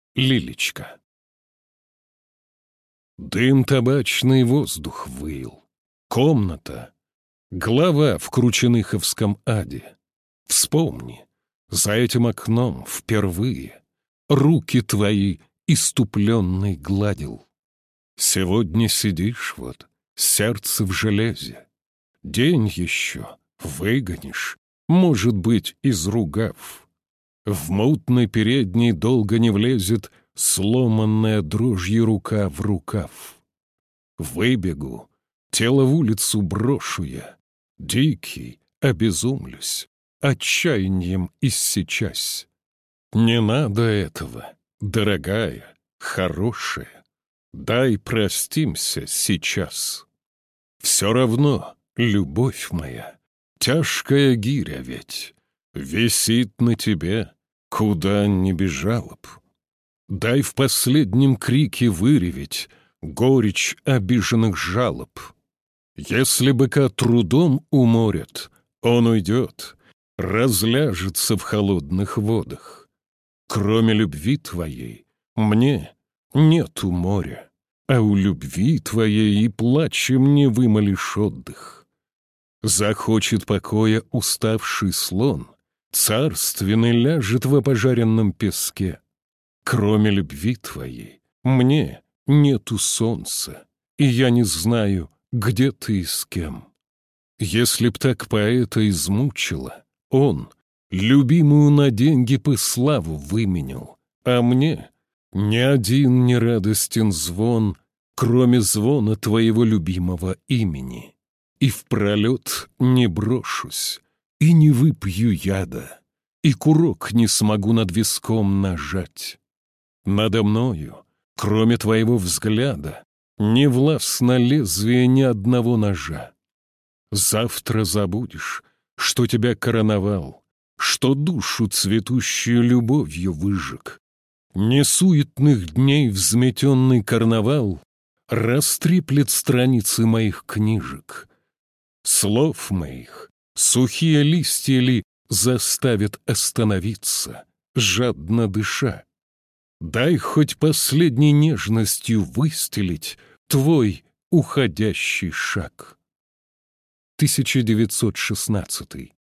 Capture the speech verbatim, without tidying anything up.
Лилечка. Дым табачный воздух выил. Комната. Глава в Крученыховском аде. Вспомни, за этим окном впервые руки твои иступленный гладил. Сегодня сидишь вот, сердце в железе. День еще выгонишь, может быть, изругав. В мутной передней долго не влезет сломанная дрожью рука в рукав. Выбегу, тело в улицу брошу я, дикий, обезумлюсь, отчаянием иссечась. Не надо этого, дорогая, хорошая, дай простимся сейчас. Все равно, любовь моя, тяжкая гиря ведь висит на тебе, куда ни бежала б. Дай в последнем крике выреветь горечь обиженных жалоб. Если быка трудом уморят, он уйдет, разляжется в холодных водах. Кроме любви твоей мне нету моря, а у любви твоей и плачем не вымолишь отдых. Захочет покоя уставший слон, царственный ляжет в опожаренном песке. Кроме любви твоей мне нету солнца, и я не знаю, где ты и с кем. Если б так поэта измучила, он любимую на деньги бы славу выменял, а мне ни один не радостен звон, кроме звона твоего любимого имени. И в пролет не брошусь, и не выпью яда, и курок не смогу над виском нажать. Надо мною, кроме твоего взгляда, не властно лезвие ни одного ножа. Завтра забудешь, что тебя короновал, что душу цветущую любовью выжег. Несуетных дней взметенный карнавал растреплет страницы моих книжек. Слов моих сухие листья ли заставят остановиться, жадно дыша. Дай хоть последней нежностью выстелить твой уходящий шаг. тысяча девятьсот шестнадцатый.